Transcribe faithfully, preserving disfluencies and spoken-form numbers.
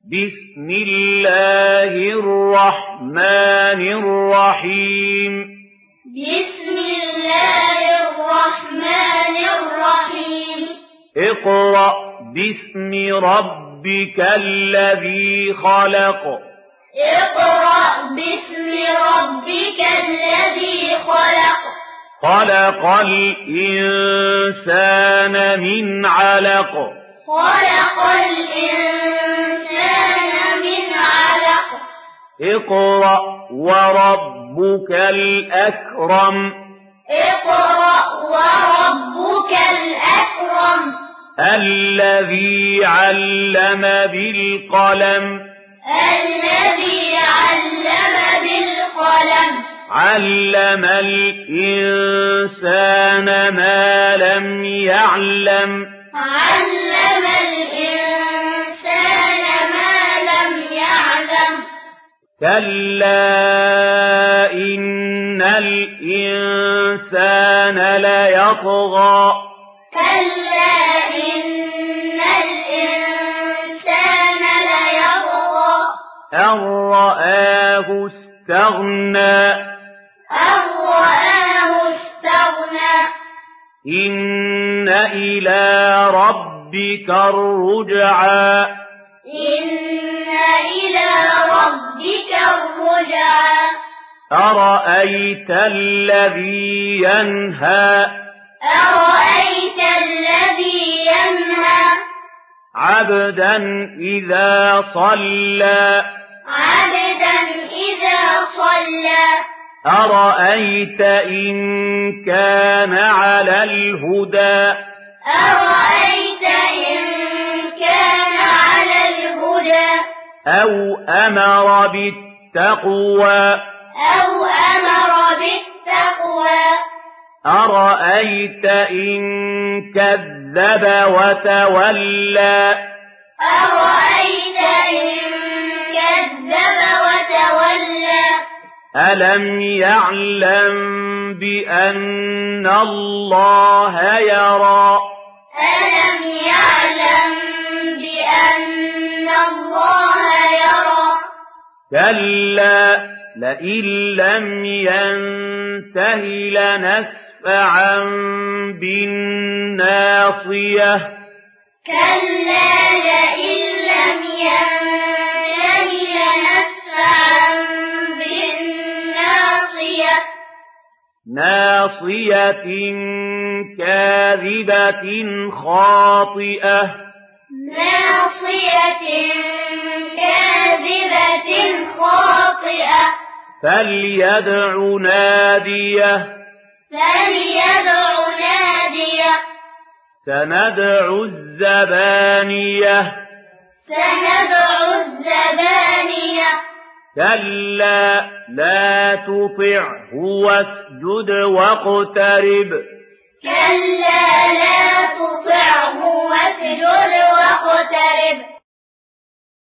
بسم الله الرحمن الرحيم بسم الله الرحمن الرحيم اقرأ باسم ربك الذي خلق اقرأ باسم ربك الذي خلق خلق الإنسان من علق خلق الإنسان من علق اقرأ وربك الأكرم اقرأ وربك الأكرم الذي علم بالقلم الذي علم بالقلم علم الإنسان ما لم يعلم علم الإنسان ما لم يعلم كلا إن الإنسان ليطغى كلا إن الإنسان ليطغى أن رآه استغنى أن رآه استغنى إن إلى ربك الرجعى إن إلى ربك الرجعى أرأيت الذي ينهى أرأيت الذي ينهى عبدا إذا صلى عبدا إذا صلى أرأيت إن كان على الهدى أرأيت إن كان على الهدى أو أمر بالتقوى أو أمر بالتقوى أرأيت إن كذب وتولى أرأيت إن كذب وتولى ألم يعلم بأن الله يرى ألم يعلم بأن الله يرى كلا لئن لم ينته لنسفعا بالناصية كلا لئن لم ينته لنسفعا بالناصية ناصية كاذبة خاطئة ناصية كاذبة خاطئة فليدع ناديه فليدع ناديه سندع الزبانية سندع الزبانية كلا لا تطعه واسجد واقترب كلا لا تطعه واسجد واقترب